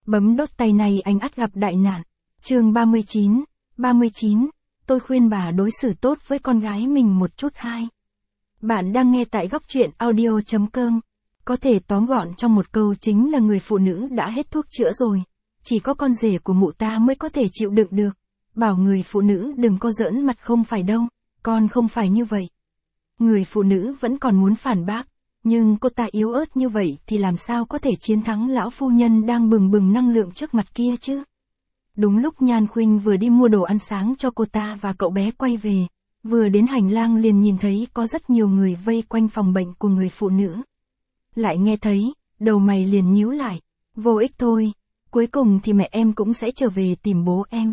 Bấm đốt tay này anh ắt gặp đại nạn. Chương 39, tôi khuyên bà đối xử tốt với con gái mình một chút. Bạn đang nghe tại góc truyện audio.com. Có thể tóm gọn trong một câu chính là người phụ nữ đã hết thuốc chữa rồi. Chỉ có con rể của mụ ta mới có thể chịu đựng được. Bảo người phụ nữ đừng có giỡn mặt không phải đâu, con không phải như vậy. Người phụ nữ vẫn còn muốn phản bác, nhưng cô ta yếu ớt như vậy thì làm sao có thể chiến thắng lão phu nhân đang bừng bừng năng lượng trước mặt kia chứ. Đúng lúc Nhan Khuynh vừa đi mua đồ ăn sáng cho cô ta và cậu bé quay về, vừa đến hành lang liền nhìn thấy có rất nhiều người vây quanh phòng bệnh của người phụ nữ. Lại nghe thấy, đầu mày liền nhíu lại, vô ích thôi, cuối cùng thì mẹ em cũng sẽ trở về tìm bố em.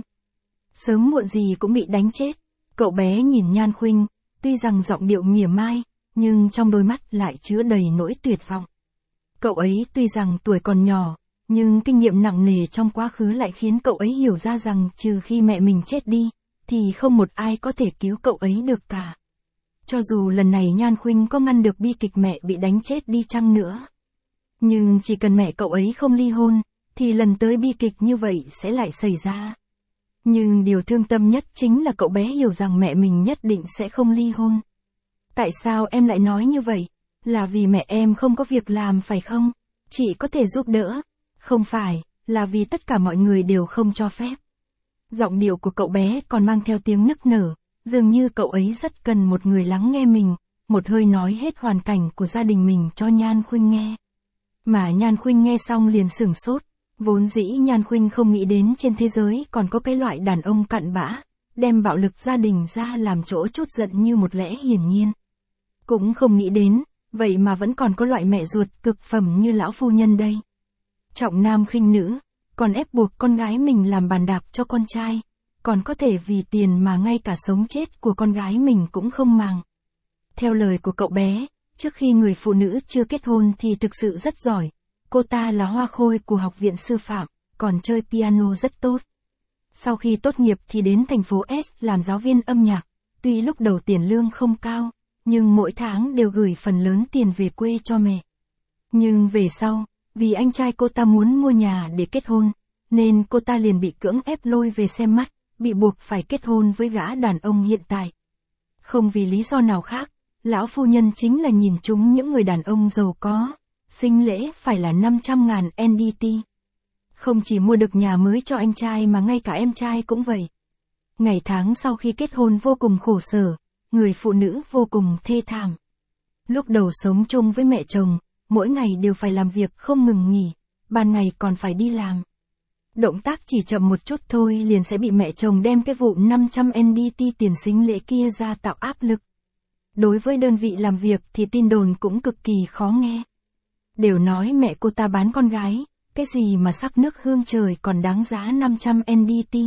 Sớm muộn gì cũng bị đánh chết. Cậu bé nhìn Nhan Khuynh, tuy rằng giọng điệu mỉa mai, nhưng trong đôi mắt lại chứa đầy nỗi tuyệt vọng. Cậu ấy tuy rằng tuổi còn nhỏ, nhưng kinh nghiệm nặng nề trong quá khứ lại khiến cậu ấy hiểu ra rằng trừ khi mẹ mình chết đi, thì không một ai có thể cứu cậu ấy được cả. Cho dù lần này Nhan Khuynh có ngăn được bi kịch mẹ bị đánh chết đi chăng nữa. Nhưng chỉ cần mẹ cậu ấy không ly hôn, thì lần tới bi kịch như vậy sẽ lại xảy ra. Nhưng điều thương tâm nhất chính là cậu bé hiểu rằng mẹ mình nhất định sẽ không ly hôn. Tại sao em lại nói như vậy? Là vì mẹ em không có việc làm phải không? Chị có thể giúp đỡ. Không phải, là vì tất cả mọi người đều không cho phép. Giọng điệu của cậu bé còn mang theo tiếng nức nở, dường như cậu ấy rất cần một người lắng nghe mình, một hơi nói hết hoàn cảnh của gia đình mình cho Nhan Khuynh nghe. Mà Nhan Khuynh nghe xong liền sửng sốt, vốn dĩ Nhan Khuynh không nghĩ đến trên thế giới còn có cái loại đàn ông cặn bã, đem bạo lực gia đình ra làm chỗ trút giận như một lẽ hiển nhiên. Cũng không nghĩ đến, vậy mà vẫn còn có loại mẹ ruột cực phẩm như lão phu nhân đây. Trọng nam khinh nữ, còn ép buộc con gái mình làm bàn đạp cho con trai, còn có thể vì tiền mà ngay cả sống chết của con gái mình cũng không màng. Theo lời của cậu bé, trước khi người phụ nữ chưa kết hôn thì thực sự rất giỏi. Cô ta là hoa khôi của học viện sư phạm, còn chơi piano rất tốt. Sau khi tốt nghiệp thì đến thành phố S làm giáo viên âm nhạc, tuy lúc đầu tiền lương không cao, nhưng mỗi tháng đều gửi phần lớn tiền về quê cho mẹ. Nhưng về sau, vì anh trai cô ta muốn mua nhà để kết hôn, nên cô ta liền bị cưỡng ép lôi về xem mắt, bị buộc phải kết hôn với gã đàn ông hiện tại. Không vì lý do nào khác, lão phu nhân chính là nhìn trúng những người đàn ông giàu có, sinh lễ phải là 500.000 NDT. Không chỉ mua được nhà mới cho anh trai mà ngay cả em trai cũng vậy. Ngày tháng sau khi kết hôn vô cùng khổ sở, người phụ nữ vô cùng thê thảm. Lúc đầu sống chung với mẹ chồng, mỗi ngày đều phải làm việc không ngừng nghỉ, ban ngày còn phải đi làm. Động tác chỉ chậm một chút thôi liền sẽ bị mẹ chồng đem cái vụ 500 NDT tiền sính lễ kia ra tạo áp lực. Đối với đơn vị làm việc thì tin đồn cũng cực kỳ khó nghe. Đều nói mẹ cô ta bán con gái, cái gì mà sắc nước hương trời còn đáng giá 500 NDT.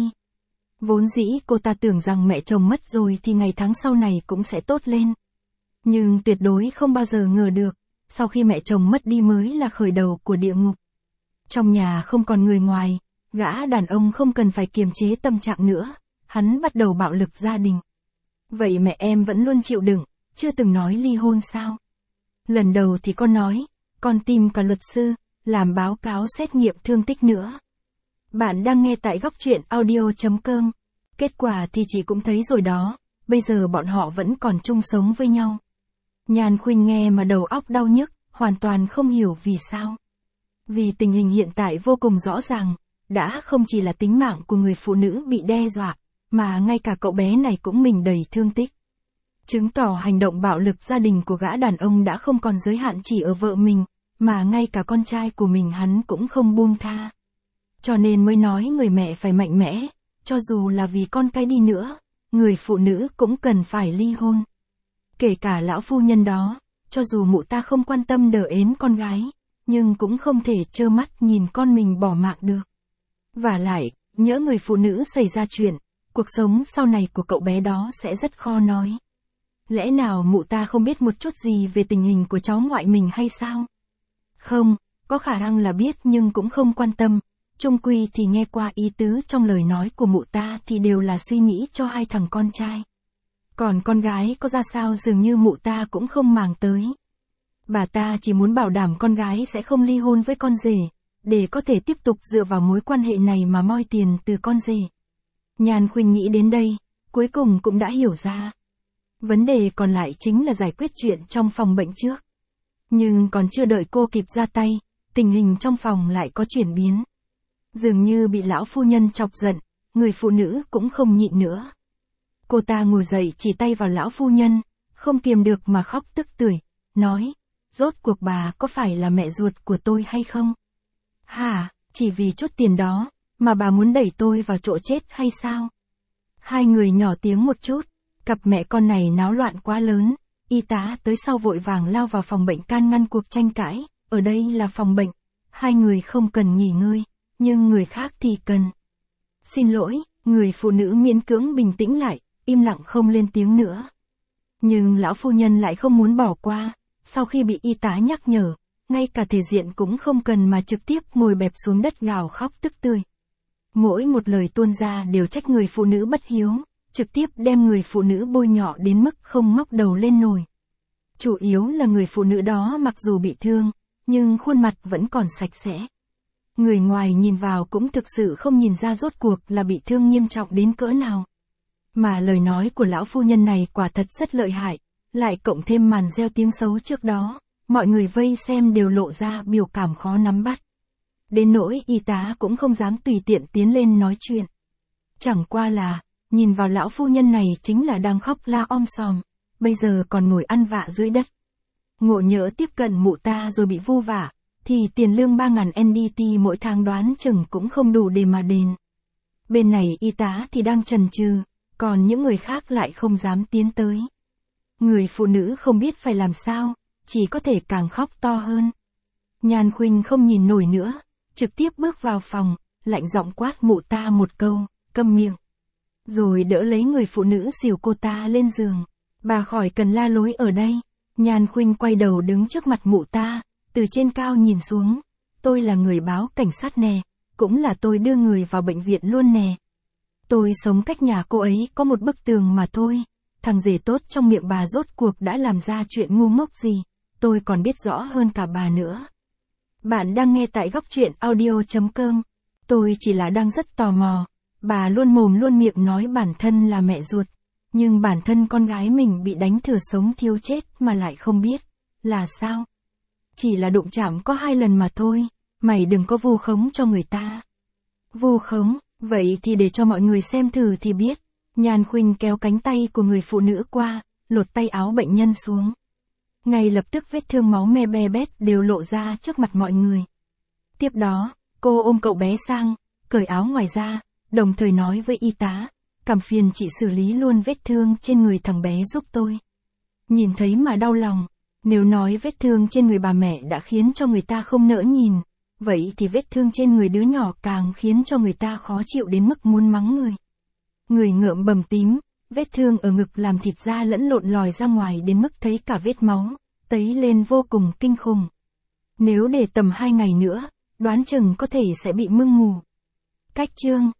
Vốn dĩ cô ta tưởng rằng mẹ chồng mất rồi thì ngày tháng sau này cũng sẽ tốt lên. Nhưng tuyệt đối không bao giờ ngờ được, sau khi mẹ chồng mất đi mới là khởi đầu của địa ngục. Trong nhà không còn người ngoài, gã đàn ông không cần phải kiềm chế tâm trạng nữa, hắn bắt đầu bạo lực gia đình. Vậy mẹ em vẫn luôn chịu đựng, chưa từng nói ly hôn sao? Lần đầu thì con nói, con tìm cả luật sư, làm báo cáo xét nghiệm thương tích nữa. Bạn đang nghe tại góc truyện audio.com. Kết quả thì chị cũng thấy rồi đó, bây giờ bọn họ vẫn còn chung sống với nhau. Nhan Khuynh nghe mà đầu óc đau nhức, hoàn toàn không hiểu vì sao. Vì tình hình hiện tại vô cùng rõ ràng, đã không chỉ là tính mạng của người phụ nữ bị đe dọa, mà ngay cả cậu bé này cũng mình đầy thương tích. Chứng tỏ hành động bạo lực gia đình của gã đàn ông đã không còn giới hạn chỉ ở vợ mình, mà ngay cả con trai của mình hắn cũng không buông tha. Cho nên mới nói người mẹ phải mạnh mẽ, cho dù là vì con cái đi nữa, người phụ nữ cũng cần phải ly hôn. Kể cả lão phu nhân đó, cho dù mụ ta không quan tâm đỡ ến con gái, nhưng cũng không thể trơ mắt nhìn con mình bỏ mạng được. Vả lại, nhỡ người phụ nữ xảy ra chuyện, cuộc sống sau này của cậu bé đó sẽ rất khó nói. Lẽ nào mụ ta không biết một chút gì về tình hình của cháu ngoại mình hay sao? Không, có khả năng là biết nhưng cũng không quan tâm. Chung quy thì nghe qua ý tứ trong lời nói của mụ ta thì đều là suy nghĩ cho hai thằng con trai. Còn con gái có ra sao dường như mụ ta cũng không màng tới. Bà ta chỉ muốn bảo đảm con gái sẽ không ly hôn với con rể, để có thể tiếp tục dựa vào mối quan hệ này mà moi tiền từ con rể. Nhan Khuynh nghĩ đến đây, cuối cùng cũng đã hiểu ra. Vấn đề còn lại chính là giải quyết chuyện trong phòng bệnh trước. Nhưng còn chưa đợi cô kịp ra tay, tình hình trong phòng lại có chuyển biến. Dường như bị lão phu nhân chọc giận, người phụ nữ cũng không nhịn nữa. Cô ta ngồi dậy chỉ tay vào lão phu nhân, không kiềm được mà khóc tức tưởi, nói, rốt cuộc bà có phải là mẹ ruột của tôi hay không? Hả, chỉ vì chút tiền đó, mà bà muốn đẩy tôi vào chỗ chết hay sao? Hai người nhỏ tiếng một chút, cặp mẹ con này náo loạn quá lớn, y tá tới sau vội vàng lao vào phòng bệnh can ngăn cuộc tranh cãi, ở đây là phòng bệnh, hai người không cần nghỉ ngơi, nhưng người khác thì cần. Xin lỗi, người phụ nữ miễn cưỡng bình tĩnh lại, im lặng không lên tiếng nữa. Nhưng lão phu nhân lại không muốn bỏ qua, sau khi bị y tá nhắc nhở, ngay cả thể diện cũng không cần mà trực tiếp ngồi bẹp xuống đất gào khóc tức tưởi. Mỗi một lời tuôn ra đều trách người phụ nữ bất hiếu, trực tiếp đem người phụ nữ bôi nhọ đến mức không ngóc đầu lên nổi. Chủ yếu là người phụ nữ đó mặc dù bị thương, nhưng khuôn mặt vẫn còn sạch sẽ. Người ngoài nhìn vào cũng thực sự không nhìn ra rốt cuộc là bị thương nghiêm trọng đến cỡ nào. Mà lời nói của lão phu nhân này quả thật rất lợi hại, lại cộng thêm màn gieo tiếng xấu trước đó, mọi người vây xem đều lộ ra biểu cảm khó nắm bắt. Đến nỗi y tá cũng không dám tùy tiện tiến lên nói chuyện. Chẳng qua là, nhìn vào lão phu nhân này chính là đang khóc la om sòm, bây giờ còn ngồi ăn vạ dưới đất. Ngộ nhỡ tiếp cận mụ ta rồi bị vu vả, thì tiền lương 3.000 NDT mỗi tháng đoán chừng cũng không đủ để mà đền. Bên này y tá thì đang chần chừ, còn những người khác lại không dám tiến tới. Người phụ nữ không biết phải làm sao, chỉ có thể càng khóc to hơn. Nhan Khuynh không nhìn nổi nữa, trực tiếp bước vào phòng, lạnh giọng quát mụ ta một câu, câm miệng. Rồi đỡ lấy người phụ nữ xỉu cô ta lên giường. Bà khỏi cần la lối ở đây. Nhan Khuynh quay đầu đứng trước mặt mụ ta, từ trên cao nhìn xuống. Tôi là người báo cảnh sát nè, cũng là tôi đưa người vào bệnh viện luôn nè. Tôi sống cách nhà cô ấy có một bức tường mà thôi. Thằng rể tốt trong miệng bà rốt cuộc đã làm ra chuyện ngu ngốc gì, tôi còn biết rõ hơn cả bà nữa. Bạn đang nghe tại góc truyện audio.com. Tôi chỉ là đang rất tò mò. Bà luôn mồm luôn miệng nói bản thân là mẹ ruột, nhưng bản thân con gái mình bị đánh thừa sống thiêu chết mà lại không biết. Là sao? Chỉ là đụng chạm có 2 lần mà thôi, mày đừng có vu khống cho người ta. Vu khống, vậy thì để cho mọi người xem thử thì biết. Nhan Khuynh kéo cánh tay của người phụ nữ qua, lột tay áo bệnh nhân xuống. Ngay lập tức vết thương máu me be bét đều lộ ra trước mặt mọi người. Tiếp đó, cô ôm cậu bé sang, cởi áo ngoài ra, đồng thời nói với y tá, cảm phiền chị xử lý luôn vết thương trên người thằng bé giúp tôi. Nhìn thấy mà đau lòng, nếu nói vết thương trên người bà mẹ đã khiến cho người ta không nỡ nhìn, vậy thì vết thương trên người đứa nhỏ càng khiến cho người ta khó chịu đến mức muốn mắng người. Người ngợm bầm tím, vết thương ở ngực làm thịt da lẫn lộn lòi ra ngoài đến mức thấy cả vết máu, tấy lên vô cùng kinh khủng. Nếu để tầm 2 ngày nữa, đoán chừng có thể sẽ bị mưng mù. Cách chương